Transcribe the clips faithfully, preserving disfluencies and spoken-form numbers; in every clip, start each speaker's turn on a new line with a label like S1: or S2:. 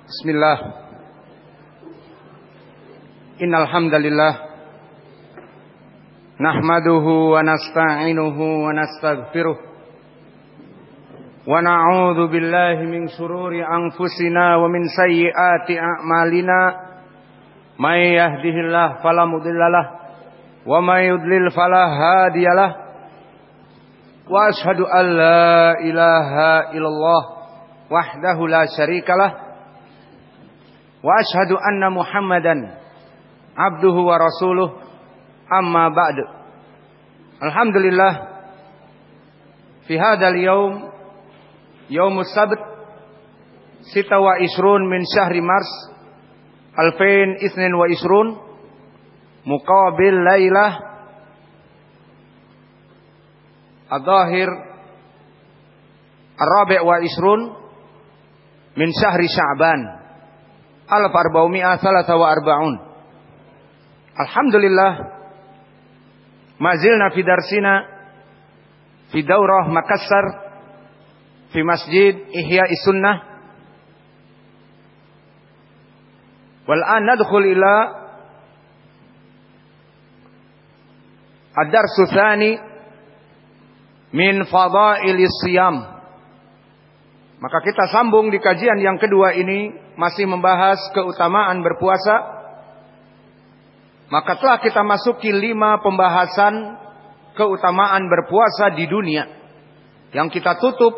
S1: Bismillah. Innal hamdalillah nahmaduhu wa nasta'inuhu wa nastaghfiruh wa na'udzu billahi min shururi anfusina wa min sayyiati a'malina. May yahdihillahu fala mudhillalah wa may yudlil fala hadiyalah. Wa asyhadu an la ilaha illallah wahdahu la syarikalah. Wa asyhadu anna Muhammadan abduhu wa rasuluh, amma ba'du. Alhamdulillah, fi hadzal yaum, yaumus sabt, sita wa isrun min syahri Mars alfain isnin wa isrun, muqabil lailah ad-dhahir ar-rabi' wa isrun min syahri Sya'ban alf arba'umi'ah thalatha wa arba'un. Alhamdulillah, mazilna fi darsina fi daurah Makassar fi Masjid Ihya'is Sunnah. Wal an nadkhul ila ad-darsu tsani min fadailis shiyam. Maka kita sambung di kajian yang kedua ini, masih membahas keutamaan berpuasa. Maka telah kita masuki lima pembahasan keutamaan berpuasa di dunia, yang kita tutup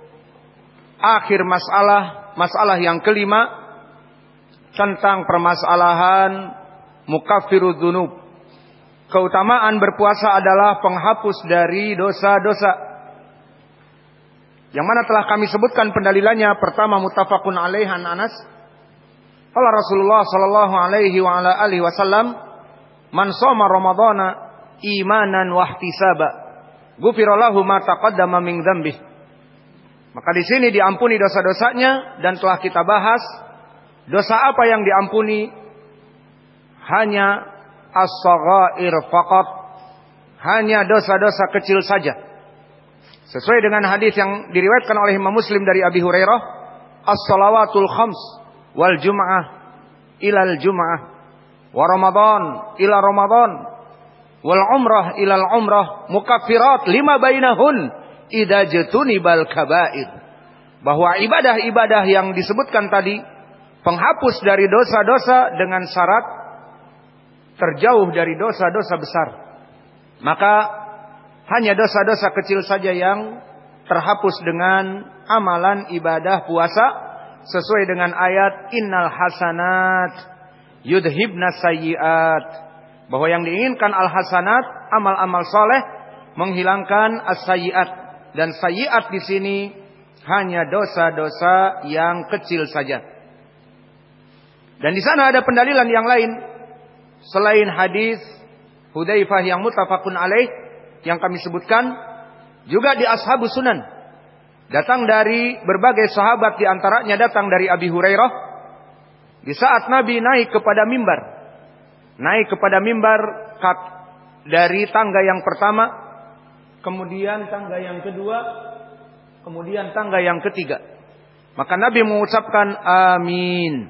S1: akhir masalah, masalah yang kelima tentang permasalahan mukaffirudz dzunub. Keutamaan berpuasa adalah penghapus dari dosa-dosa, yang mana telah kami sebutkan pendalilannya. Pertama, muttafaqun alaih an Anas. Qala Rasulullah sallallahu alaihi wa ala alihi wasallam, man shoma ramadhana imanan wa ihtisaba, ghufira lahu ma taqaddama min dzambih. Maka di sini diampuni dosa-dosanya, dan telah kita bahas dosa apa yang diampuni. Hanya as-saghair faqat, hanya dosa-dosa kecil saja. Sesuai dengan hadis yang diriwayatkan oleh Imam Muslim dari Abi Hurairah, as-salawatul khams wal jum'ah ilal jum'ah wa ramadan ila ramadan wal umrah ilal umrah mukaffirat lima bainahun idza jatunibal kaba'ir. Bahwa ibadah-ibadah yang disebutkan tadi penghapus dari dosa-dosa dengan syarat terjauh dari dosa-dosa besar. Maka hanya dosa-dosa kecil saja yang terhapus dengan amalan ibadah puasa, sesuai dengan ayat innal hasanat yudhibna sayyiat. Bahwa yang diinginkan al hasanat, amal-amal soleh, menghilangkan as-sayyiat. Dan sayyiat di sini hanya dosa-dosa yang kecil saja. Dan di sana ada pendalilan yang lain selain hadis Hudzaifah yang muttafaqun alaih yang kami sebutkan, juga di Ashabus Sunan datang dari berbagai sahabat, di antaranya datang dari Abi Hurairah. Di saat Nabi naik kepada mimbar, naik kepada mimbar dari tangga yang pertama, kemudian tangga yang kedua, kemudian tangga yang ketiga, maka Nabi mengucapkan amin,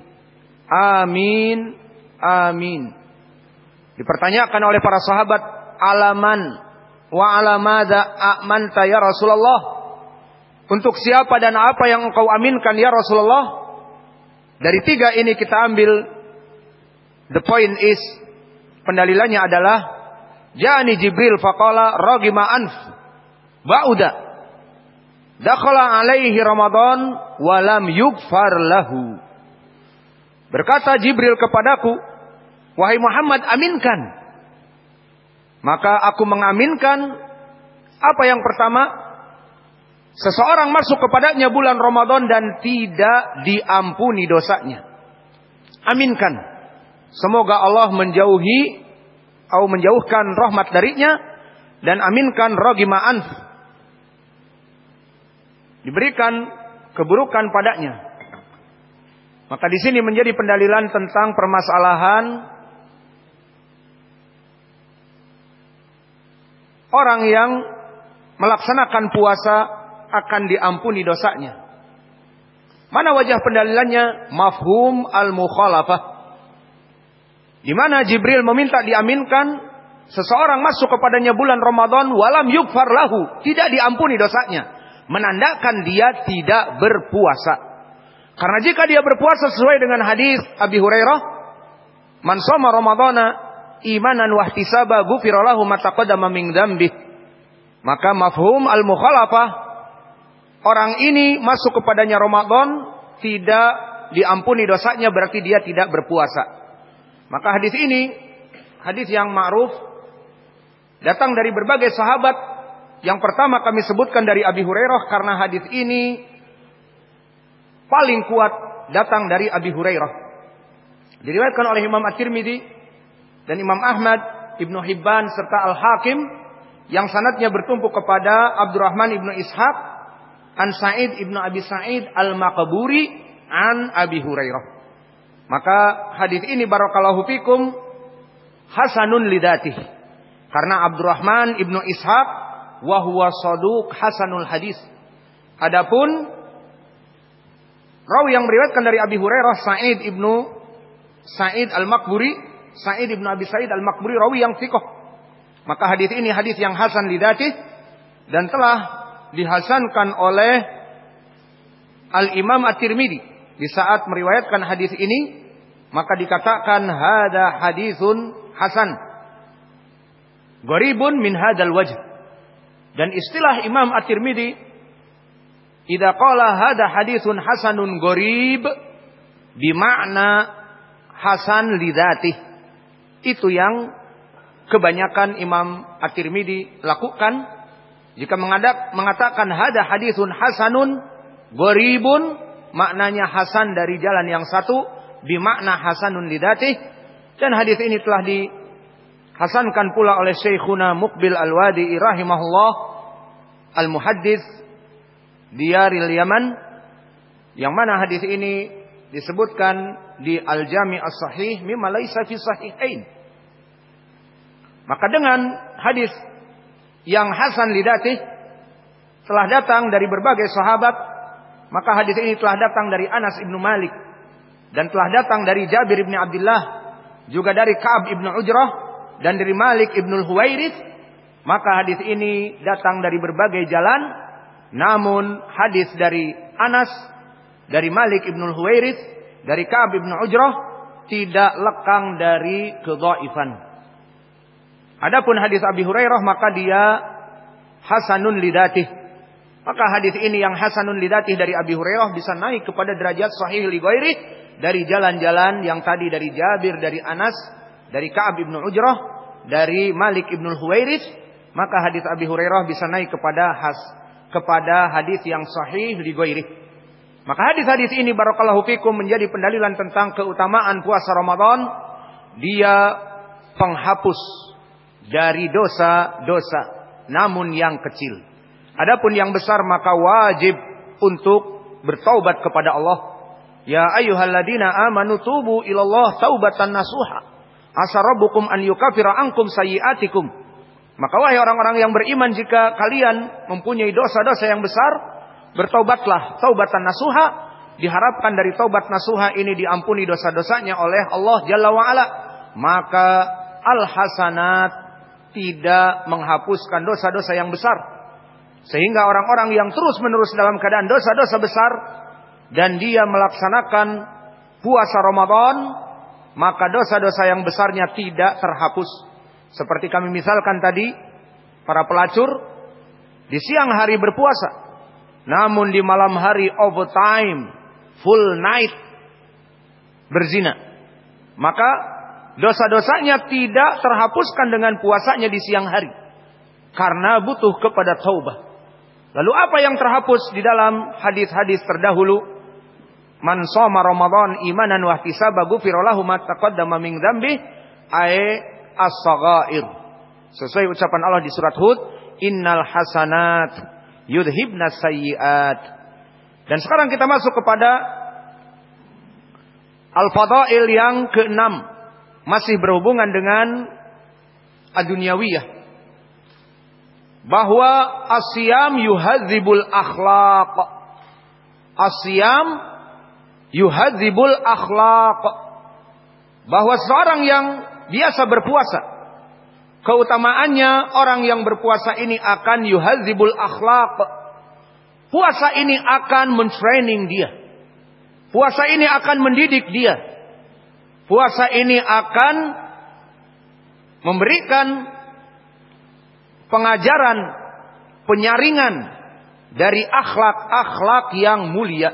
S1: amin, amin. Dipertanyakan oleh para sahabat, alaman wa alamada a'manta ya Rasulullah, untuk siapa dan apa yang engkau aminkan ya Rasulullah? Dari tiga ini kita ambil, the point is, pendalilannya adalah ja'ani Jibril faqala ragima anf ba'uda dakhala alaihi Ramadan wa lam yughfar lahu. Berkata Jibril kepadaku, wahai Muhammad, aminkan. Maka aku mengaminkan apa yang pertama, seseorang masuk kepadanya bulan Ramadan dan tidak diampuni dosanya. Aminkan. Semoga Allah menjauhi atau menjauhkan rahmat darinya, dan aminkan ragima anf, diberikan keburukan padanya. Maka di sini menjadi pendalilan tentang permasalahan orang yang melaksanakan puasa akan diampuni dosanya. Mana wajah pendalilannya? Mafhum al-mukhalafah. Di mana Jibril meminta diaminkan seseorang masuk kepadanya bulan Ramadan walam yukfar lahu, tidak diampuni dosanya, menandakan dia tidak berpuasa. Karena jika dia berpuasa sesuai dengan hadis Abi Hurairah, man shoma ramadhana imanan wa ihtisaba ghufira lahu ma taqaddama min dzambih. Maka mafhum al-mukhalafah, orang ini masuk kepadanya Ramadan tidak diampuni dosanya, berarti dia tidak berpuasa. Maka hadis ini hadis yang ma'ruf, datang dari berbagai sahabat. Yang pertama kami sebutkan dari Abi Hurairah karena hadis ini paling kuat datang dari Abi Hurairah. Diriwayatkan oleh Imam At-Tirmidzi dan Imam Ahmad, Ibnu Hibban serta Al-Hakim yang sanadnya bertumpu kepada Abdurrahman Ibnu Ishaq an Sa'id Ibnu Abi Sa'id Al-Maqburi an Abi Hurairah. Maka hadis ini barakallahu fikum hasanun lidatih. Karena Abdurrahman Ibnu Ishaq wa huwa saduq hasanul hadis. Adapun rawi yang meriwayatkan dari Abi Hurairah Sa'id Ibnu Sa'id Al-Maqburi, Sa'id Ibnu Abi Sa'id Al-Maqburi rawi yang thiqah. Maka hadis ini hadis yang hasan lidatih dan telah dihasankan oleh Al-Imam At-Tirmidzi. Di saat meriwayatkan hadis ini, maka dikatakan hada hadisun hasan, gharibun min hadal wajh. Dan istilah Imam At-Tirmidzi, idza qala hada hadisun hasanun gharib, bimakna hasan lidzatih. Itu yang kebanyakan Imam At-Tirmidzi lakukan. Jika mengatakan hada hadisun hasanun gharibun, maknanya hasan dari jalan yang satu, bimakna hasanun lidatih. Dan hadis ini telah dihasankan pula oleh Syekhuna Muqbil Al-Wadi'i rahimahullah, Al-Muhaddits Diyaril Yaman, yang mana hadis ini disebutkan di Al-Jami' As-Sahih mimma laisa fi sahihain. Maka dengan hadis yang hasan lidatih telah datang dari berbagai sahabat. Maka hadis ini telah datang dari Anas ibnu Malik dan telah datang dari Jabir ibnu Abdullah, juga dari Ka'ab ibnu Ujrah dan dari Malik ibnu Huwairits. Maka hadis ini datang dari berbagai jalan, namun hadis dari Anas, dari Malik ibnu Huwairits, dari Ka'ab ibnu Ujrah tidak lekang dari kedhaifan. Adapun hadis Abi Hurairah maka dia hasanun lidatih. Maka hadis ini yang hasanun lidatih dari Abi Hurairah bisa naik kepada derajat sahih li ghairi dari jalan-jalan yang tadi dari Jabir, dari Anas, dari Ka'ab ibnu Ujrah, dari Malik ibnu Huwairits. Maka hadis Abi Hurairah bisa naik kepada has kepada hadis yang sahih li ghairi. Maka hadis-hadis ini barakallahu fikum menjadi pendalilan tentang keutamaan puasa Ramadan. Dia penghapus dari dosa-dosa, namun yang kecil. Adapun yang besar maka wajib untuk bertaubat kepada Allah. Ya ayyuhalladzina amanu tubu ilallah taubatan nasuha. Asa rabbukum an yukaffira ankum sayyi'atikum. Maka wahai orang-orang yang beriman, jika kalian mempunyai dosa-dosa yang besar, bertaubatlah taubatan nasuha. Diharapkan dari taubat nasuha ini diampuni dosa-dosanya oleh Allah Jalla wa'ala. Maka al-hasanat tidak menghapuskan dosa-dosa yang besar. Sehingga orang-orang yang terus-menerus dalam keadaan dosa-dosa besar dan dia melaksanakan puasa Ramadan, maka dosa-dosa yang besarnya tidak terhapus. Seperti kami misalkan tadi, para pelacur di siang hari berpuasa, namun di malam hari overtime, full night berzina. Maka dosa-dosanya tidak terhapuskan dengan puasanya di siang hari, karena butuh kepada taubah. Lalu apa yang terhapus di dalam hadis-hadis terdahulu? Man shoma Ramadan imanan wa ihtisaba ghufira lahu ma taqaddama min dzambi ay as-saghair. Sesuai ucapan Allah di surat Hud, innal hasanat yudhibnas sayyiat. Dan sekarang kita masuk kepada al-fadail yang keenam, masih berhubungan dengan ad-dunyawiyah. Bahwa asyam yuhadzibul akhlaq. Asyam yuhadzibul akhlaq, bahwa seorang yang biasa berpuasa, keutamaannya orang yang berpuasa ini akan yuhadzibul akhlaq. Puasa ini akan mentraining dia. Puasa ini akan mendidik dia. Puasa ini akan memberikan pengajaran, penyaringan dari akhlak-akhlak yang mulia.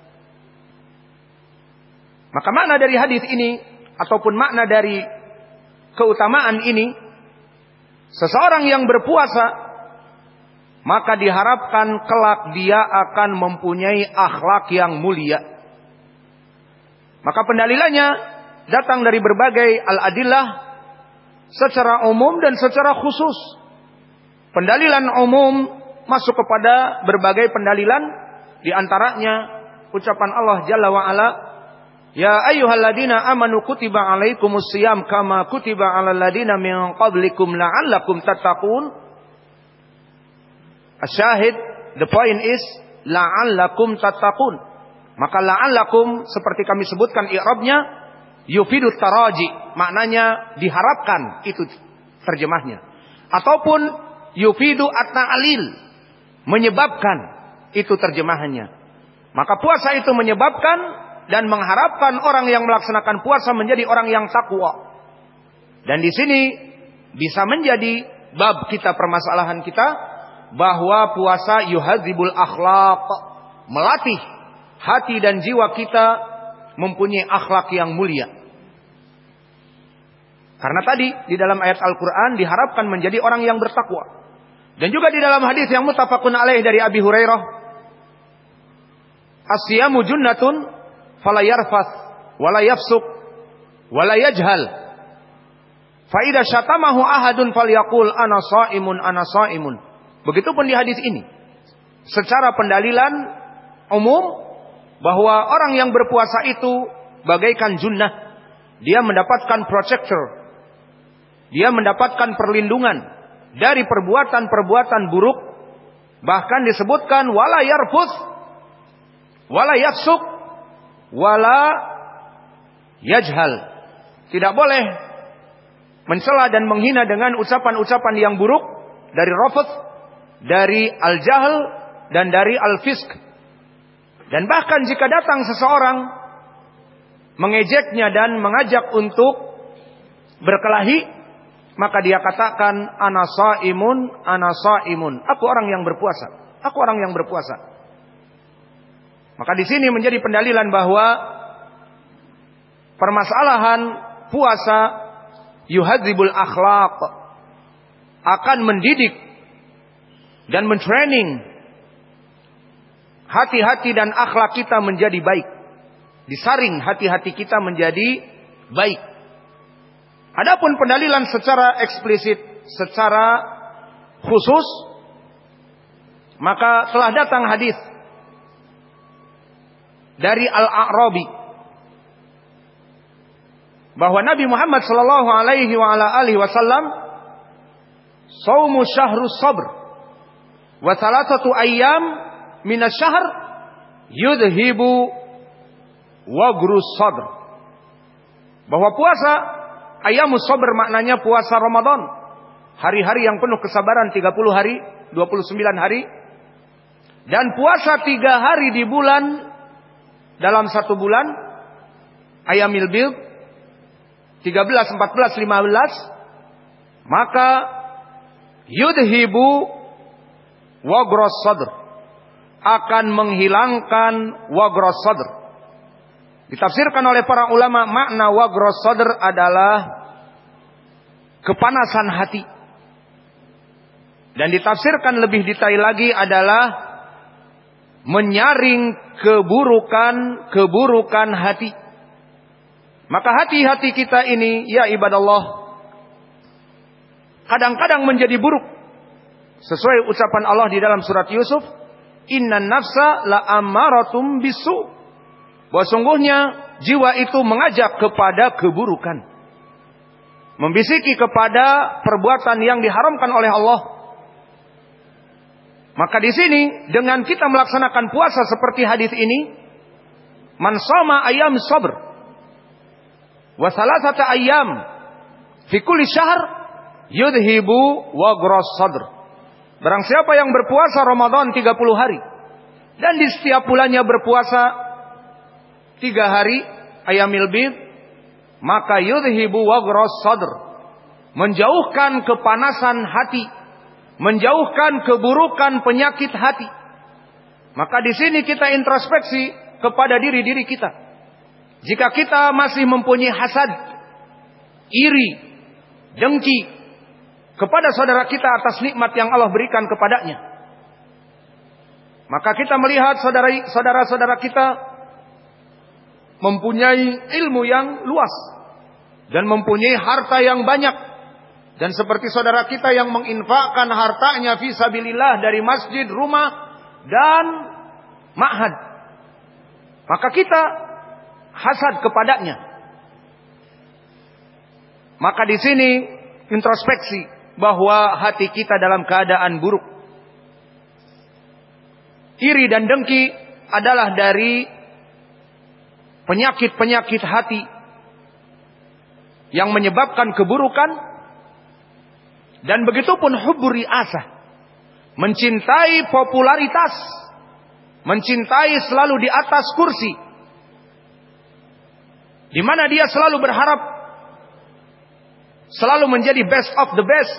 S1: Maka makna dari hadis ini ataupun makna dari keutamaan ini, seseorang yang berpuasa maka diharapkan kelak dia akan mempunyai akhlak yang mulia. Maka pendalilannya datang dari berbagai al-adillah secara umum dan secara khusus. Pendalilan umum masuk kepada berbagai pendalilan, di antaranya ucapan Allah Jalla wa Ala, ya ayyuhalladzina amanu kutiba alaikumus shiyam kama kutiba alal ladzina min qablikum la'allakum tattaqun. Asyahid, the point is la'allakum tattaqun. Maka la'allakum seperti kami sebutkan i'rabnya yufidut taraji, maknanya diharapkan, itu terjemahnya. Ataupun yufidu at-ta'lil, menyebabkan, itu terjemahannya. Maka puasa itu menyebabkan dan mengharapkan orang yang melaksanakan puasa menjadi orang yang takwa. Dan di sini bisa menjadi bab kita, permasalahan kita, bahwa puasa yuhadzibul akhlaq, melatih hati dan jiwa kita mempunyai akhlak yang mulia. Karena tadi di dalam ayat Al-Quran diharapkan menjadi orang yang bertakwa. Dan juga di dalam hadis yang muttafaqun alaih dari Abi Hurairah, as-siyamu junnatun fala yarfath wala yafsuq wala yajhal fa idza syatamahu ahadun falyaqul ana shaimun ana shaimun. Begitupun di hadis ini secara pendalilan umum bahwa orang yang berpuasa itu bagaikan junnah, dia mendapatkan protector, dia mendapatkan perlindungan dari perbuatan-perbuatan buruk. Bahkan disebutkan wala yarfuth wala yafsuq wala yajhal, tidak boleh mencela dan menghina dengan ucapan-ucapan yang buruk, dari rafath, dari al-jahl, dan dari al-fisk. Dan bahkan jika datang seseorang mengejeknya dan mengajak untuk berkelahi, maka dia katakan ana shaimun ana shaimun, aku orang yang berpuasa, aku orang yang berpuasa. Maka di sini menjadi pendalilan bahwa permasalahan puasa yuhadzibul akhlaq, akan mendidik dan mentraining hati-hati dan akhlak kita menjadi baik. Disaring hati-hati kita menjadi baik. Adapun pendalilan secara eksplisit, secara khusus, maka telah datang hadis dari Al-A'rabi bahwa Nabi Muhammad sallallahu alaihi wa ala alihi wasallam, "Shaumu syahrus sabr wa thalathatu ayyam minasyahr yudhibu wagrus sadr." Bahwa puasa ayyamus sabr maknanya puasa Ramadan, hari-hari yang penuh kesabaran, tiga puluh hari, dua puluh sembilan hari, dan puasa tiga hari di bulan dalam satu bulan, ayyamil bid, tiga belas, empat belas, lima belas, maka yudhibu wagros sadr, akan menghilangkan wagros sadr. Ditafsirkan oleh para ulama, makna wagros sadr adalah kepanasan hati. Dan ditafsirkan lebih detail lagi adalah menyaring keburukan-keburukan hati. Maka hati-hati kita ini, ya ibadallah, kadang-kadang menjadi buruk. Sesuai ucapan Allah di dalam surat Yusuf, innan nafsa la ammaratum bisu, bahwa sungguhnya jiwa itu mengajak kepada keburukan, membisiki kepada perbuatan yang diharamkan oleh Allah. Maka di sini dengan kita melaksanakan puasa seperti hadis ini, Man shoma ayyam sabr wa thalathata ayyam fi kulli syahr yudhibu waghras sadr. Barang siapa yang berpuasa Ramadan tiga puluh hari dan di setiap bulannya berpuasa tiga hari ayyamil bid, maka yudhibu waghras sadr, menjauhkan kepanasan hati, menjauhkan keburukan penyakit hati. Maka di sini kita introspeksi kepada diri-diri kita. Jika kita masih mempunyai hasad, iri, dengki kepada saudara kita atas nikmat yang Allah berikan kepadanya, maka kita melihat saudara-saudara kita mempunyai ilmu yang luas dan mempunyai harta yang banyak, dan seperti saudara kita yang menginfakkan hartanya fi sabilillah dari masjid, rumah dan ma'had, maka kita hasad kepadanya. Maka di sini introspeksi bahwa hati kita dalam keadaan buruk. Iri dan dengki adalah dari penyakit-penyakit hati yang menyebabkan keburukan. Dan begitu pun hubbur ri'asah, mencintai popularitas, mencintai selalu di atas kursi, di mana dia selalu berharap selalu menjadi best of the best,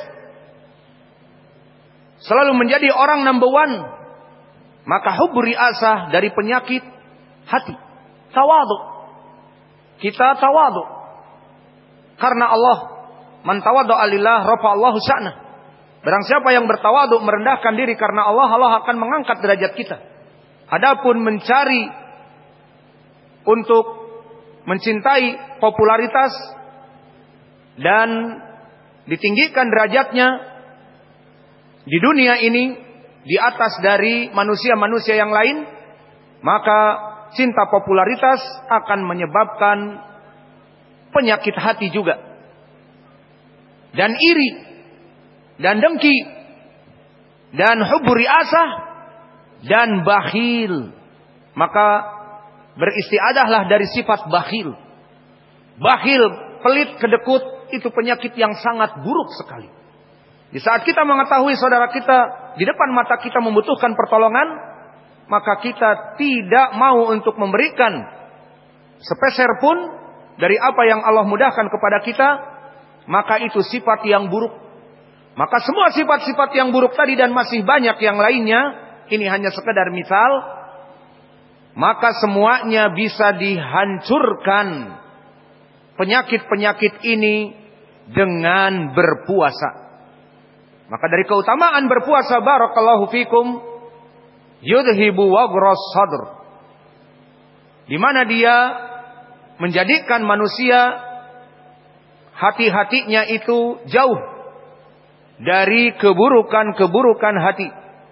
S1: selalu menjadi orang number one. Maka hubbur ri'asah dari penyakit hati. Tawadhu, kita tawadhu karena Allah. Man tawaddu'a lillah rafa'allahu sya'nah. Barang siapa yang bertawadhu, merendahkan diri karena Allah, Allah akan mengangkat derajat kita. Adapun mencari untuk mencintai popularitas dan ditinggikan derajatnya di dunia ini di atas dari manusia-manusia yang lain, maka cinta popularitas akan menyebabkan penyakit hati juga. Dan iri dan dengki dan hubbur ri'asah dan bakhil, maka beristiadahlah dari sifat bakhil. Bakhil, pelit, kedekut, itu penyakit yang sangat buruk sekali. Di saat kita mengetahui saudara kita di depan mata kita membutuhkan pertolongan, maka kita tidak mau untuk memberikan sepeser pun dari apa yang Allah mudahkan kepada kita, maka itu sifat yang buruk. Maka semua sifat-sifat yang buruk tadi dan masih banyak yang lainnya, ini hanya sekedar misal, maka semuanya bisa dihancurkan penyakit-penyakit ini dengan berpuasa. Maka dari keutamaan berpuasa, barakallahu fikum, yudhibu waghras sadr, di mana dia menjadikan manusia hati-hatinya itu jauh dari keburukan-keburukan hati,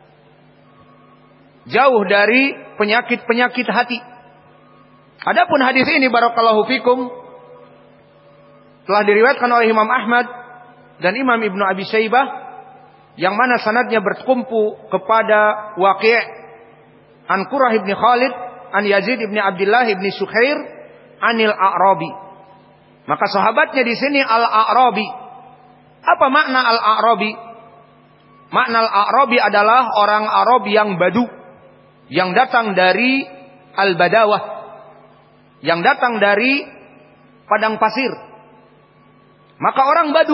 S1: jauh dari penyakit-penyakit hati. Adapun hadis ini barakallahu fikum telah diriwayatkan oleh Imam Ahmad dan Imam Ibnu Abi Syaibah, yang mana sanadnya bertumpu kepada Waqi' an Qurrah ibn Khalid an Yazid ibn Abdullah ibn Sukhair anil A'rabi. Maka sahabatnya di sini Al-A'rabi. Apa makna Al-A'rabi? Makna Al-A'rabi adalah orang Arab yang badu, yang datang dari Al-Badawah, yang datang dari padang pasir. Maka orang badu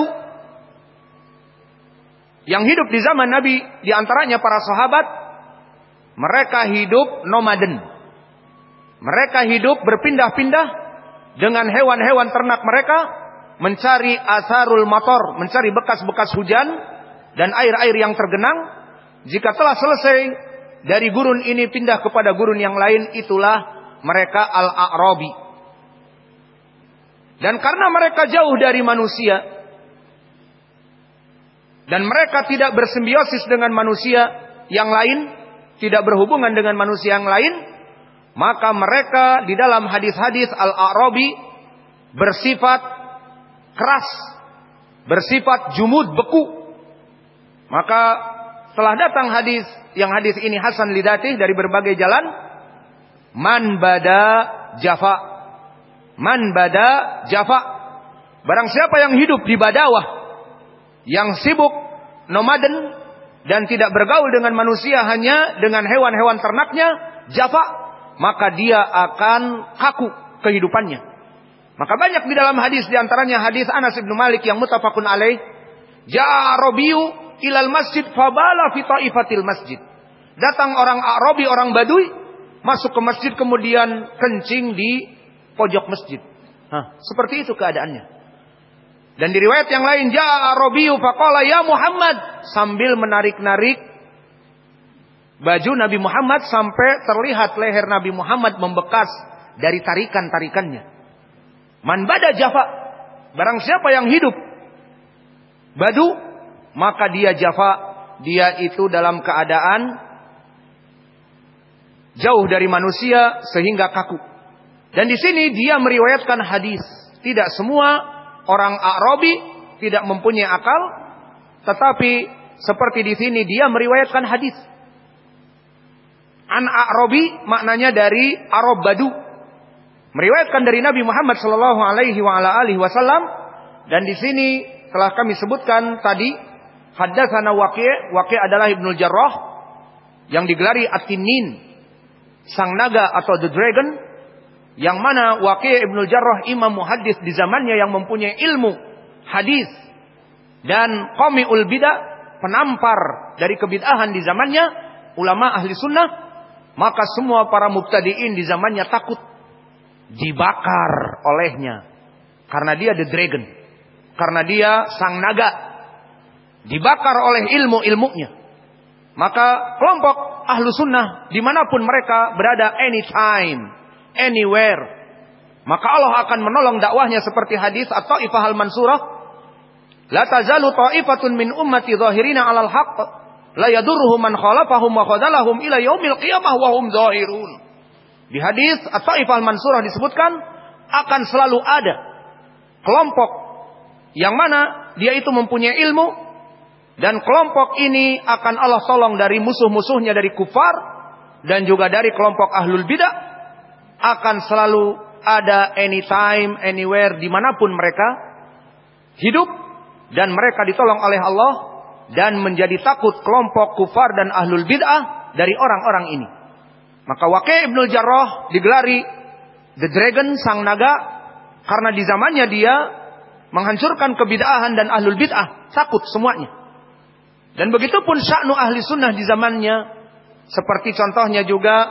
S1: yang hidup di zaman Nabi, di antaranya para sahabat, mereka hidup nomaden. Mereka hidup berpindah-pindah dengan hewan-hewan ternak mereka, mencari asarul mator, mencari bekas-bekas hujan dan air-air yang tergenang. Jika telah selesai dari gurun ini pindah kepada gurun yang lain, itulah mereka al-A'rabi. Dan karena mereka jauh dari manusia dan mereka tidak bersimbiosis dengan manusia yang lain, tidak berhubungan dengan manusia yang lain, maka mereka di dalam hadis-hadis Al-A'rabi bersifat keras, bersifat jumud, beku. Maka telah datang hadis, yang hadis ini hasan lidatih dari berbagai jalan, man bada jafa. Man bada jafa. Barang siapa yang hidup di badawah, yang sibuk nomaden dan tidak bergaul dengan manusia, hanya dengan hewan-hewan ternaknya, jafa, maka dia akan kaku kehidupannya. Maka banyak di dalam hadis, di antaranya hadis Anas bin Malik yang muttafaqun alaih, ja'a Arabiyu ilal masjid fabala fi taifatil masjid. Datang orang Arabi, orang Badui, masuk ke masjid kemudian kencing di pojok masjid. Hah, seperti itu keadaannya. Dan di riwayat yang lain, ja'a Arabiyu faqala ya Muhammad, sambil menarik-narik baju Nabi Muhammad sampai terlihat leher Nabi Muhammad membekas dari tarikan-tarikannya. Man bada jafa, barang siapa yang hidup badu, maka dia jafa, dia itu dalam keadaan jauh dari manusia sehingga kaku. Dan di sini dia meriwayatkan hadis. Tidak semua orang Arabi tidak mempunyai akal, tetapi seperti di sini dia meriwayatkan hadis. An Arabi maknanya dari Arab Badu, meriwayatkan dari Nabi Muhammad sallallahu alaihi wa ala alihi wasallam. Dan di sini telah kami sebutkan tadi, haddatsana Waqi'. Waqi' adalah Ibnu Jarrah yang digelari At-Tinnin, sang naga atau the dragon, yang mana Waqi' Ibnu Jarrah imam muhaddis di zamannya yang mempunyai ilmu hadis dan qami'ul bidah, penampar dari kebid'ahan di zamannya, ulama ahli sunnah. Maka semua para mubtadi'in di zamannya takut dibakar olehnya, karena dia the dragon, karena dia sang naga, dibakar oleh ilmu-ilmunya. Maka kelompok ahlu sunnah dimanapun mereka berada, anytime, anywhere, maka Allah akan menolong dakwahnya seperti hadis at-Taifah al-Mansurah, la tazalu ta'ifatun min ummati zahirina 'alal haqq la yadurruhum man khalafahum wa khadalahum ila yaumil qiyamah wa hum zahirun. Di hadis at-Taifah al-Mansurah disebutkan akan selalu ada kelompok yang mana dia itu mempunyai ilmu, dan kelompok ini akan Allah tolong dari musuh-musuhnya, dari kufar dan juga dari kelompok ahlul bidah, akan selalu ada anytime, anywhere, dimanapun mereka hidup, dan mereka ditolong oleh Allah dan menjadi takut kelompok kufar dan ahlul bid'ah dari orang-orang ini. Maka Waqi' Ibnu Jarrah digelari the dragon, sang naga, karena di zamannya dia menghancurkan kebid'ahan dan ahlul bid'ah, takut semuanya. Dan begitu pun sya'nu ahli sunnah di zamannya, seperti contohnya juga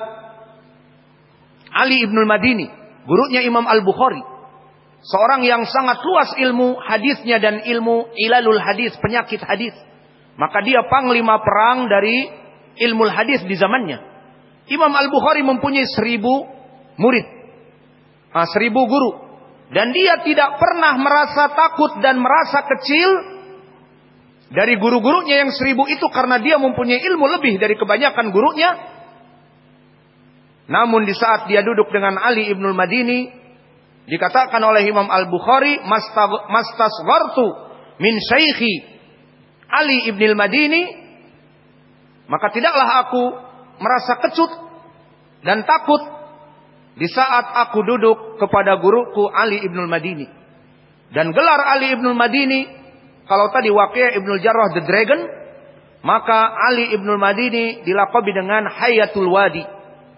S1: Ali Ibnul Madini, gurunya Imam Al-Bukhari, seorang yang sangat luas ilmu hadisnya dan ilmu ilalul hadis, penyakit hadis. Maka dia panglima perang dari ilmu hadis di zamannya. Imam Al-Bukhari mempunyai seribu murid, nah, seribu guru, dan dia tidak pernah merasa takut dan merasa kecil dari guru-gurunya yang seribu itu, karena dia mempunyai ilmu lebih dari kebanyakan gurunya. Namun di saat dia duduk dengan Ali Ibnul Madini, dikatakan oleh Imam Al-Bukhari, mastasghartu min syaikhi Ali Ibnul Madini, maka tidaklah aku merasa kecut dan takut di saat aku duduk kepada guruku Ali Ibnul Madini. Dan gelar Ali Ibnul Madini, kalau tadi Waqi' Ibnu Jarrah the dragon, maka Ali Ibnul Madini dilaqabi dengan Hayatul Wadi,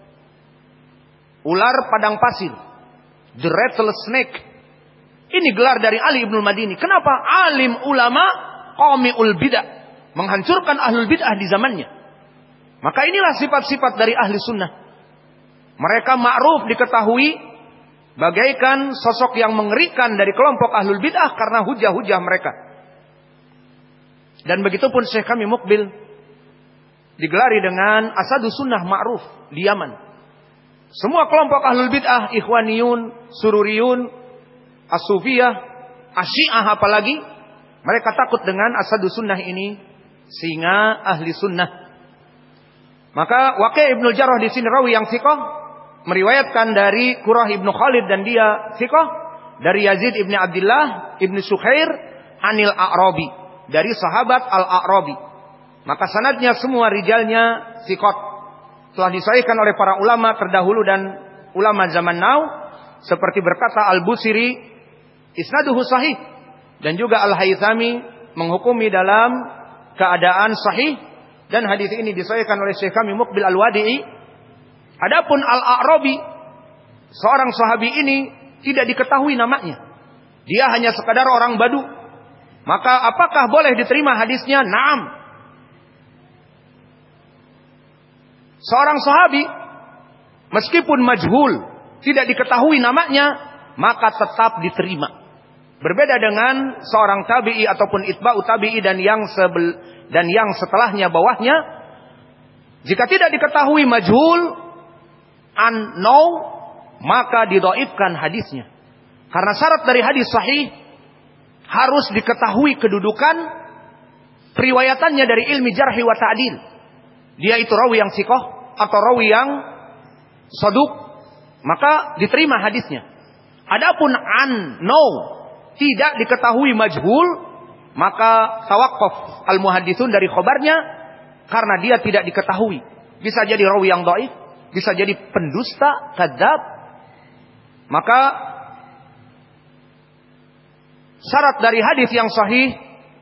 S1: ular padang pasir, the rattlesnake. Ini gelar dari Ali Ibnul Madini. Kenapa? Alim ulama qami'ul bidah, menghancurkan ahlul bidah di zamannya. Maka inilah sifat-sifat dari ahli sunnah. Mereka ma'ruf, diketahui bagaikan sosok yang mengerikan dari kelompok ahlul bidah karena hujah-hujah mereka. Dan begitu pun Syekh kami Mukbil digelari dengan Asadu Sunnah Ma'ruf di Yaman. Semua kelompok ahlul bid'ah, Ikhwaniyun, Sururiyun, As-Sufiyah, Asyi'ah apalagi, mereka takut dengan Asadu Sunnah ini, sehingga ahli sunnah. Maka Waqi' Ibnu Jarrah di sini rawi yang thiqah, meriwayatkan dari Qurrah Ibnu Khalid, dan dia thiqah, dari Yazid Ibnu Abdullah Ibnu Sukhair Anil A'rabi, dari sahabat Al-A'rabi. Maka sanadnya semua rijalnya thiqat, telah disahihkan oleh para ulama terdahulu dan ulama zaman now seperti berkata Al-Busiri isnaduhu sahih, dan juga Al-Haythami menghukumi dalam keadaan sahih, dan hadis ini disahihkan oleh Syekh kami Muqbil Al-Wadi'i. Adapun Al-A'rabi, seorang sahabi ini tidak diketahui namanya, dia hanya sekadar orang Badu. Maka apakah boleh diterima hadisnya? Naam. Seorang sahabi meskipun majhul, tidak diketahui namanya, maka tetap diterima. Berbeda dengan seorang tabi'i ataupun itba'u tabi'i dan yang sebel, dan yang setelahnya bawahnya. Jika tidak diketahui majhul, unknown, maka didhaifkan hadisnya. Karena syarat dari hadis sahih harus diketahui kedudukan periwayatannya dari ilmi jarhi wa ta'dil. Dia itu rawi yang sikoh atau rawi yang saduk, maka diterima hadisnya. Adapun unknown, tidak diketahui majhul, maka tawaqqaf al-muhadditsun dari khobarnya karena dia tidak diketahui. Bisa jadi rawi yang dhaif, bisa jadi pendusta, kadzab. Maka syarat dari hadis yang sahih,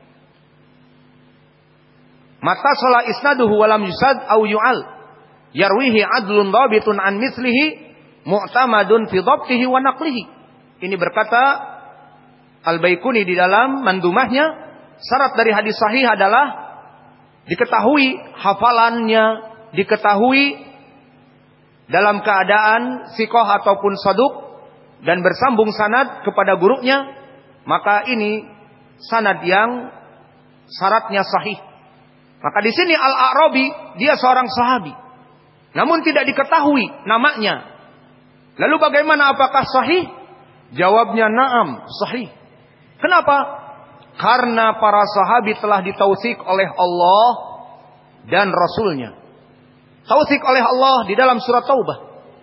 S1: mata sala isnaduhu wa lam yusad au yu'al, yarwihi adlun dhabitun an mithlihi mu'tamadun fi dhabtihi wa naqlihi. Ini berkata Al-Baikuni di dalam mandumahnya, syarat dari hadis sahih adalah diketahui hafalannya, diketahui dalam keadaan sikoh ataupun saduk, dan bersambung sanad kepada gurunya, maka ini sanad yang syaratnya sahih. Maka di sini Al-A'rabi dia seorang sahabi, namun tidak diketahui namanya. Lalu bagaimana, apakah sahih? Jawabnya na'am, sahih. Kenapa? Karena para sahabi telah ditausik oleh Allah dan Rasulnya. Tausik oleh Allah di dalam surat Taubah,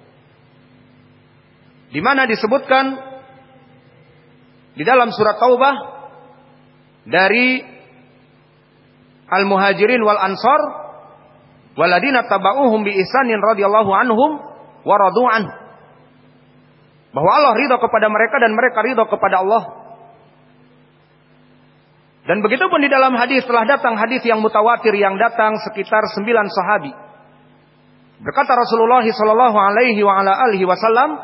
S1: di mana disebutkan di dalam surat Taubah dari Al-Muhajirin wal Ansar waladina taba'uhum bi ihsanin radhiyallahu anhum wa radu anhu, bahwa Allah ridha kepada mereka dan mereka ridha kepada Allah. Dan begitu pun di dalam hadis telah datang hadis yang mutawatir yang datang sekitar sembilan sahabi. Berkata Rasulullah sallallahu alaihi wa ala alihi wasallam,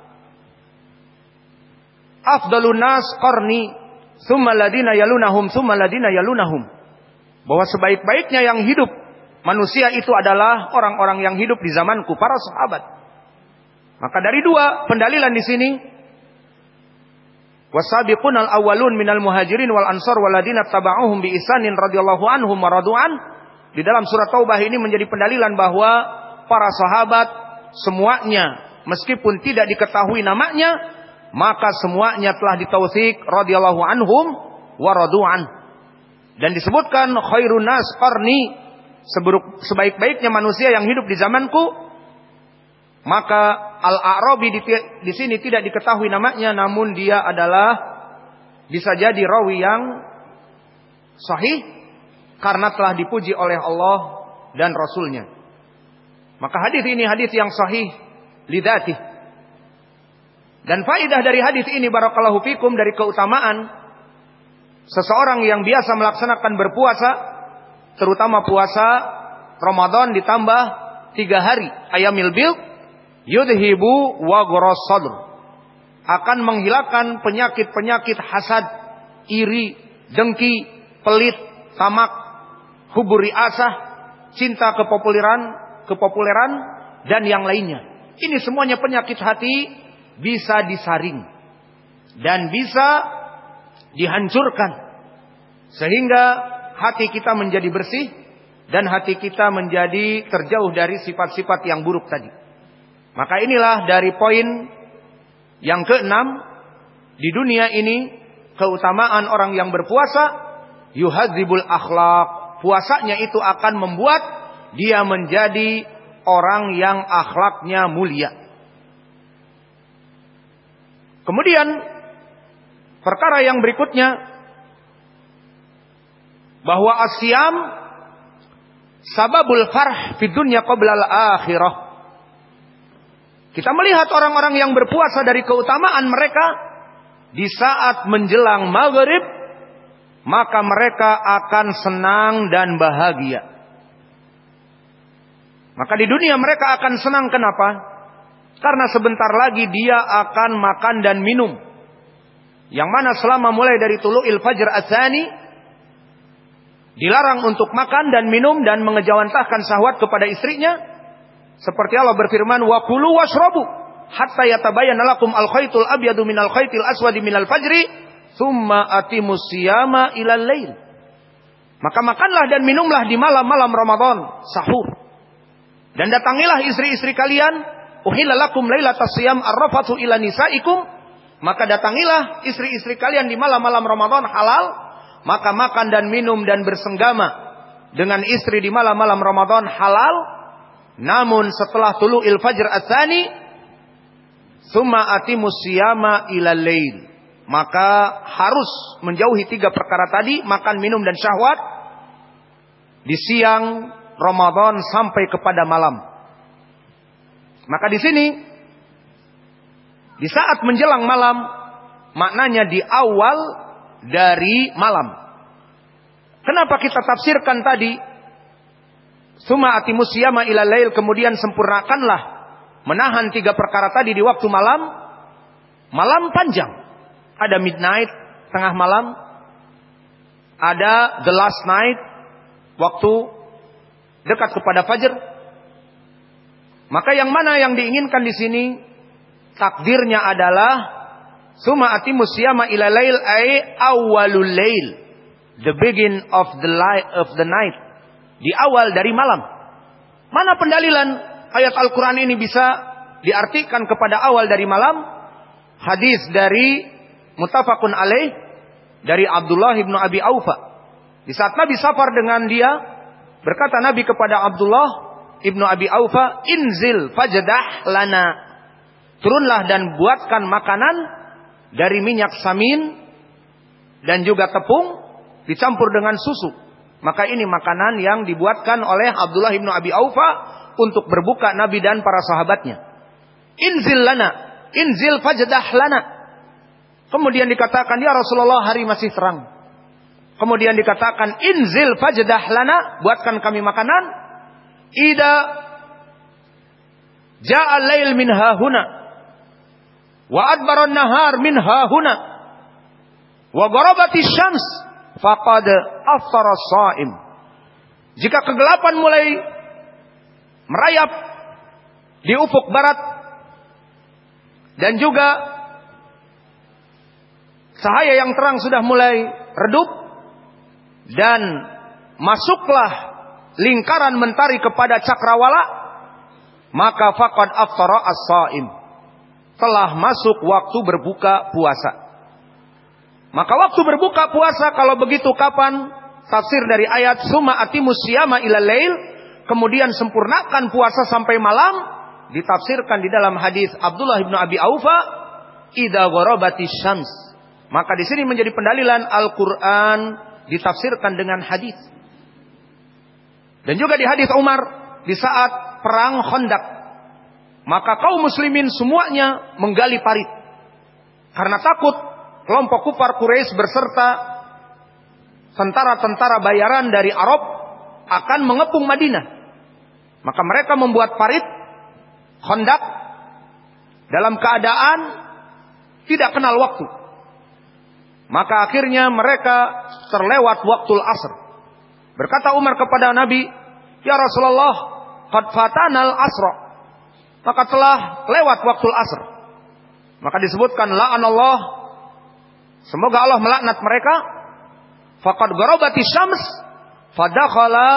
S1: afdalun nas qarni, tsumma alladina yalunahum, tsumma alladina yalunahum. Bahwa sebaik-baiknya yang hidup manusia itu adalah orang-orang yang hidup di zamanku, para sahabat. Maka dari dua pendalilan di sini, wasabiqun al-awwalun minal muhajirin wal ansar waladina taba'uhum bi ihsanin radhiyallahu anhum wa radu'an. Di dalam surat Taubah ini menjadi pendalilan bahwa para sahabat semuanya meskipun tidak diketahui namanya, maka semuanya telah ditausik radhiyallahu anhum wa radu'an. Dan disebutkan khairun nas qarni, sebaik-baiknya manusia yang hidup di zamanku. Maka Al-A'rabi di, di sini tidak diketahui namanya, namun dia adalah bisa jadi rawi yang sahih karena telah dipuji oleh Allah dan Rasulnya. Maka hadis ini hadis yang sahih lidzatih. Dan faidah dari hadis ini barakallahu fikum, dari keutamaan seseorang yang biasa melaksanakan berpuasa, terutama puasa Ramadan ditambah tiga hari ayamil bid, yudhibu wa gharas sadr, akan menghilangkan penyakit-penyakit hasad, iri, dengki, pelit, tamak, huburi asah, cinta kepopuleran, kepopuleran dan yang lainnya. Ini semuanya penyakit hati bisa disaring dan bisa dihancurkan sehingga hati kita menjadi bersih dan hati kita menjadi terjauh dari sifat-sifat yang buruk tadi. Maka inilah dari poin yang keenam di dunia ini, keutamaan orang yang berpuasa, yuhadzibul akhlaq. Puasanya itu akan membuat dia menjadi orang yang akhlaknya mulia. Kemudian perkara yang berikutnya, bahwa asyam sababul farh fid dunya qabla al-akhirah. Kita melihat orang-orang yang berpuasa dari keutamaan mereka di saat menjelang maghrib, maka mereka akan senang dan bahagia. Maka di dunia mereka akan senang, kenapa? Karena sebentar lagi dia akan makan dan minum. Yang mana selama mulai dari tulu'il fajr ats-tsani dilarang untuk makan dan minum dan mengejawantahkan syahwat kepada istrinya. Seperti Allah berfirman, wa kulu washrabu hatta yatabayyana lakum al-khaytul abyadu minal khaytil aswadi minal fajri tsumma atimus siyama ilal lail. Maka makanlah dan minumlah di malam-malam Ramadan, sahur. Dan datangilah istri-istri kalian, uhilla lakum lailatas siyam ar-rafathu ila nisaikum. Maka datangilah istri-istri kalian di malam-malam Ramadan halal, maka makan dan minum dan bersenggama dengan istri di malam-malam Ramadan halal. Namun setelah tulu'il fajr ats-tsani, tsumma atimus siyama ilal lail. Maka harus menjauhi tiga perkara tadi, makan, minum dan syahwat di siang Ramadan sampai kepada malam. Maka di sini di saat menjelang malam maknanya di awal dari malam. Kenapa kita tafsirkan tadi summa atimus siyama ilal lail, kemudian sempurnakanlah menahan tiga perkara tadi di waktu malam? Malam panjang. Ada midnight, tengah malam. Ada the last night, waktu dekat kepada fajar. Maka yang mana yang diinginkan di sini? Takdirnya adalah summa atimus siyama ilal lail ay awwalul lail, the begin of the light of the night, di awal dari malam. Mana pendalilan ayat Al-Quran ini bisa diartikan kepada awal dari malam? Hadis dari muttafaqun alaih dari Abdullah ibnu Abi Aufa. Di saat Nabi safar dengan dia, berkata Nabi kepada Abdullah ibnu Abi Aufa, inzil fajdah lana, turunlah dan buatkan makanan dari minyak samin dan juga tepung dicampur dengan susu. Maka ini makanan yang dibuatkan oleh Abdullah ibnu Abi Aufa untuk berbuka Nabi dan para sahabatnya. Inzil lana, inzil fajdah lana. Kemudian dikatakan, ya Rasulullah, hari masih terang. Kemudian dikatakan, inzil fajdah lana, buatkan kami makanan. Ida ja'al lail min hahuna wa adbaran nahar min hahuna wa gharabatis syams faqad aftara shaim. Jika kegelapan mulai merayap di ufuk barat dan juga cahaya yang terang sudah mulai redup dan masuklah lingkaran mentari kepada cakrawala, maka faqad aftara as-shaim, telah masuk waktu berbuka puasa. Maka waktu berbuka puasa kalau begitu kapan? Tafsir dari ayat summa atimus siyama ilal lail, kemudian sempurnakan puasa sampai malam, ditafsirkan di dalam hadis Abdullah ibnu Abi Aufa, idza gharabatis syams. Maka di sini menjadi pendalilan Al-Quran ditafsirkan dengan hadis. Dan juga di hadis Umar di saat perang Khandaq, maka kaum muslimin semuanya menggali parit karena takut kelompok kufar Quraisy beserta tentara-tentara bayaran dari Arab akan mengepung Madinah. Maka mereka membuat parit Khandaq dalam keadaan tidak kenal waktu. Maka akhirnya mereka terlewat waktul asr. Berkata Umar kepada Nabi, ya Rasulullah, qad fatanal asra, maka telah lewat waktul asr. Maka disebutkan la'anallah, semoga Allah melaknat mereka. Faqad gharabati syams fadakhala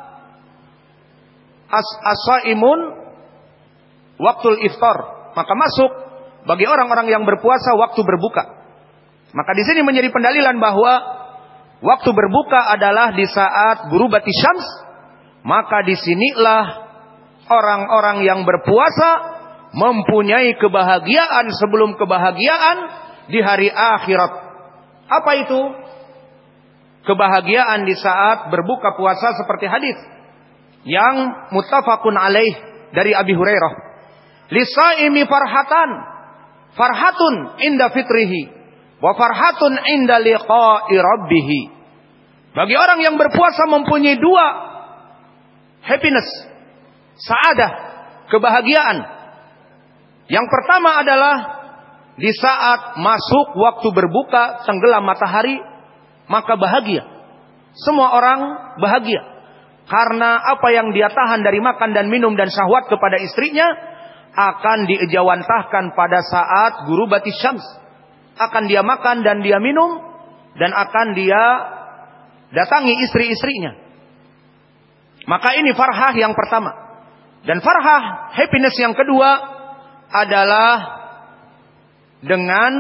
S1: as-saimun waktul iftar, maka masuk bagi orang-orang yang berpuasa waktu berbuka. Maka di sini menjadi pendalilan bahwa waktu berbuka adalah di saat ghurubati syams. Maka disinilah orang-orang yang berpuasa mempunyai kebahagiaan sebelum kebahagiaan di hari akhirat. Apa itu? Kebahagiaan di saat berbuka puasa seperti hadis yang muttafaqun alaih dari Abi Hurairah. Lisaimi farhatan, farhatun inda fitrihi, wa farhatun inda liqa'i rabbih. Bagi orang yang berpuasa mempunyai dua happiness, saadah, kebahagiaan. Yang pertama adalah di saat masuk waktu berbuka, tenggelam matahari, maka bahagia. Semua orang bahagia karena apa yang dia tahan dari makan dan minum dan syahwat kepada istrinya akan diejawantahkan pada saat ghurubati syams. Akan dia makan dan dia minum dan akan dia datangi istri-istrinya. Maka ini farhah yang pertama. Dan farhah, happiness yang kedua adalah dengan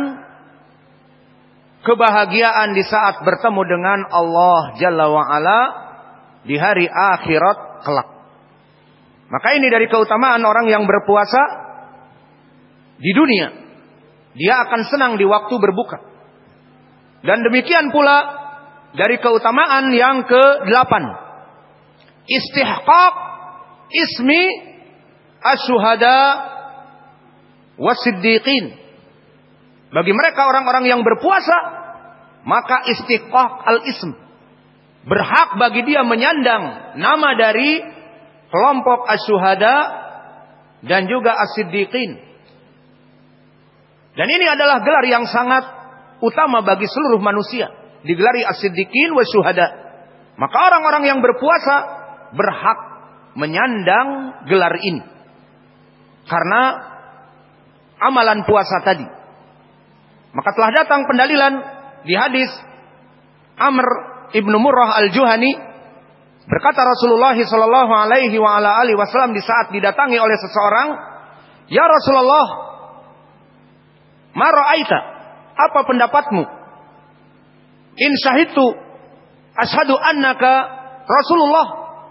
S1: kebahagiaan di saat bertemu dengan Allah Jalla wa'ala di hari akhirat kelak. Maka ini dari keutamaan orang yang berpuasa di dunia. Dia akan senang di waktu berbuka. Dan demikian pula dari keutamaan yang kedelapan, istihqaq ismi asyuhada wasiddiqin. Bagi mereka orang-orang yang berpuasa, maka istihqaq al-ism, berhak bagi dia menyandang nama dari kelompok asyuhada dan juga as-siddiqin. Dan ini adalah gelar yang sangat utama bagi seluruh manusia, digelari as-siddiqin wa syuhada. Maka orang-orang yang berpuasa berhak menyandang gelar ini karena amalan puasa tadi. Maka telah datang pendalilan di hadis Amr ibnu Murrah al-Juhani, berkata Rasulullah sallallahu alaihi wa ala alihi wasallam di saat didatangi oleh seseorang, "Ya Rasulullah, ma ra'aita? Apa pendapatmu? In syahidtu asyhadu annaka Rasulullah."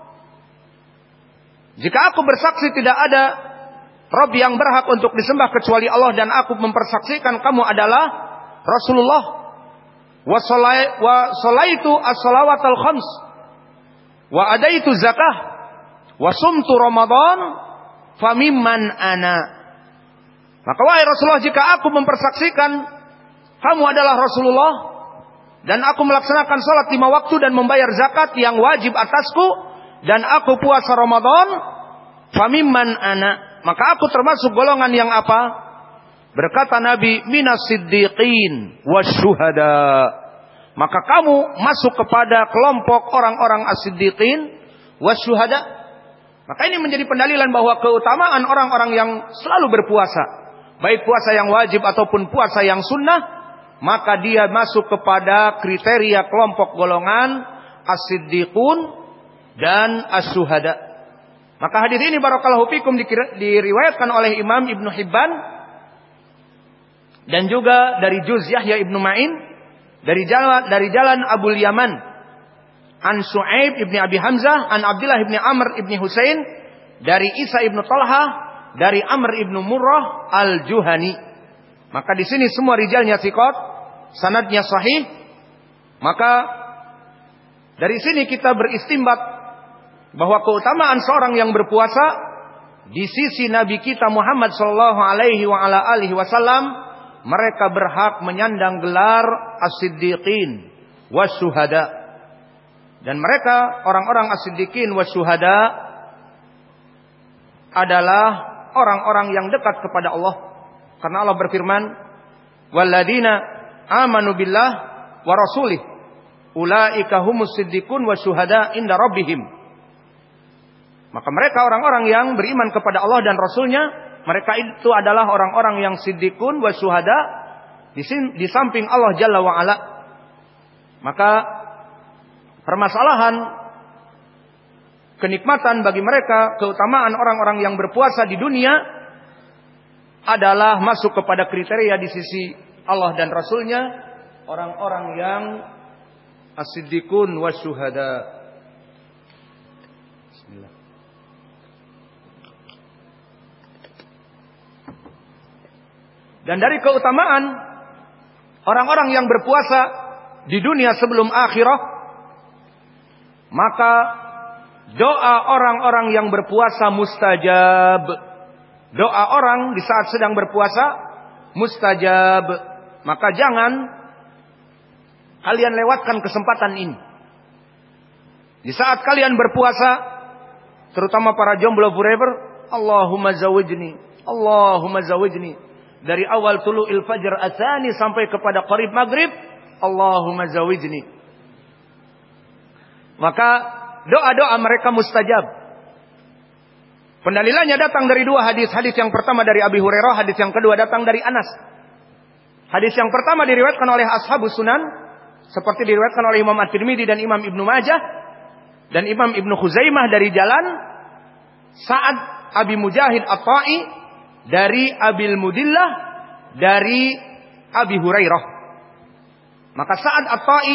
S1: Jika aku bersaksi tidak ada Rabb yang berhak untuk disembah kecuali Allah dan aku mempersaksikan kamu adalah Rasulullah, wa sholaitu as-shalawatal khams, wa adaitu zakah, wa sumtu Ramadan, famimman ana. Maka wahai Rasulullah, jika aku mempersaksikan kamu adalah Rasulullah dan aku melaksanakan salat lima waktu dan membayar zakat yang wajib atasku dan aku puasa Ramadan, famimman ana. Maka aku termasuk golongan yang apa? Berkata Nabi, minas siddiqin wasyuhada. Maka kamu masuk kepada kelompok orang-orang as-siddiqin wasyuhada. Maka ini menjadi pendalilan bahwa keutamaan orang-orang yang selalu berpuasa, baik puasa yang wajib ataupun puasa yang sunnah, maka dia masuk kepada kriteria kelompok golongan as-siddiqun dan as-syuhada. Maka hadis ini barakallahu fikum diriwayatkan oleh Imam Ibnu Hibban dan juga dari Juz Yahya Ibnu Ma'in dari jalan dari jalan Abul Yaman an Su'aib Ibni Abi Hamzah an Abdullah Ibni Amr Ibni Husain dari Isa Ibnu Talha dari Amr Ibnu Murrah al-Juhani. Maka di sini semua rijalnya thiqat, sanadnya sahih. Maka dari sini kita beristimbat bahwa keutamaan seorang yang berpuasa di sisi Nabi kita Muhammad sallallahu alaihi wa ala alihi wasallam, mereka berhak menyandang gelar as-siddiqin wasyuhada. Dan mereka orang-orang as-siddiqin wasyuhada adalah orang-orang yang dekat kepada Allah. Karena Allah berfirman, "Walladzina amanu billah wa rasulih ulaika humus siddiqun wasyuhada inda rabbihim." Maka mereka orang-orang yang beriman kepada Allah dan Rasulnya, mereka itu adalah orang-orang yang siddiqun wa syuhada di samping Allah Jalla wa'ala. Maka permasalahan kenikmatan bagi mereka, keutamaan orang-orang yang berpuasa di dunia adalah masuk kepada kriteria di sisi Allah dan Rasulnya, orang-orang yang as-siddiqun wa syuhada. Bismillah. Dan dari keutamaan orang-orang yang berpuasa di dunia sebelum akhirah, maka doa orang-orang yang berpuasa mustajab. doa orang di saat sedang berpuasa mustajab. Maka jangan kalian lewatkan kesempatan ini. Di saat kalian berpuasa, terutama para jomblo forever, Allahumma zawijni, Allahumma zawijni. Dari awal tulu'il fajr atsani sampai kepada qarib maghrib, Allahumma zawijni. Maka doa-doa mereka mustajab. Pendalilannya datang dari dua hadis. Hadis yang pertama dari Abi Hurairah, hadis yang kedua datang dari Anas. Hadis yang pertama diriwayatkan oleh Ashabus Sunan, seperti diriwayatkan oleh Imam At-Tirmidzi dan Imam Ibnu Majah dan Imam Ibnu Khuzaimah dari jalan Sa'ad Abi Mujahid At-Ta'i dari Abil Mudillah dari Abi Hurairah. Maka Sa'ad At-Ta'i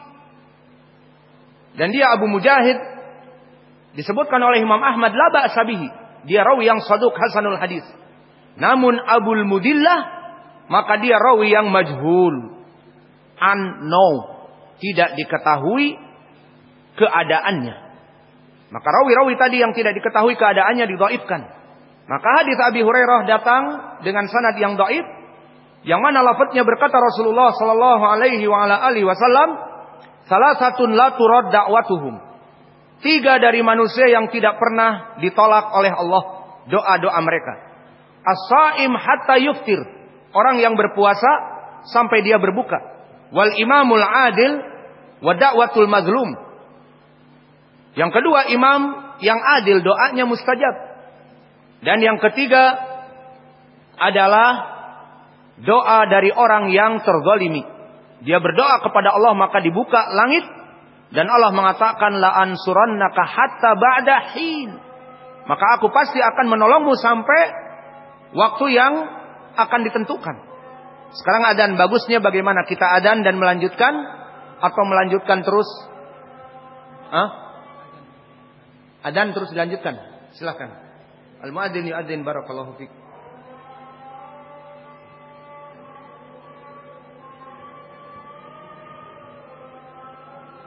S1: dan dia Abu Mujahid disebutkan oleh Imam Ahmad la ba'sa bihi. Dia rawi yang saduq hasanul hadis. Namun Abul Mudillah maka dia rawi yang majhul. Unknown, tidak diketahui keadaannya. Maka rawi-rawi tadi yang tidak diketahui keadaannya didhaifkan. Maka hadis Abi Hurairah datang dengan sanad yang dhaif, yang mana lafadznya berkata Rasulullah sallallahu alaihi wa ala alihi wasallam, salasatun la turad da'watuhum. Tiga dari manusia yang tidak pernah ditolak oleh Allah doa-doa mereka. As-saim hatta yuftir, orang yang berpuasa sampai dia berbuka. Wal imamul adil wa da'watul mazlum. Yang kedua, imam yang adil, doanya mustajab. Dan yang ketiga adalah doa dari orang yang terzalimi. Dia berdoa kepada Allah maka dibuka langit dan Allah mengatakan la ansurannaka hatta ba'da hin. Maka aku pasti akan menolongmu sampai waktu yang akan ditentukan. Sekarang adzan, bagusnya bagaimana? Kita adzan dan melanjutkan atau melanjutkan terus? Hah? Adzan terus dilanjutkan. Silakan. Al-muadzin yu'adzin barakallahu fiik.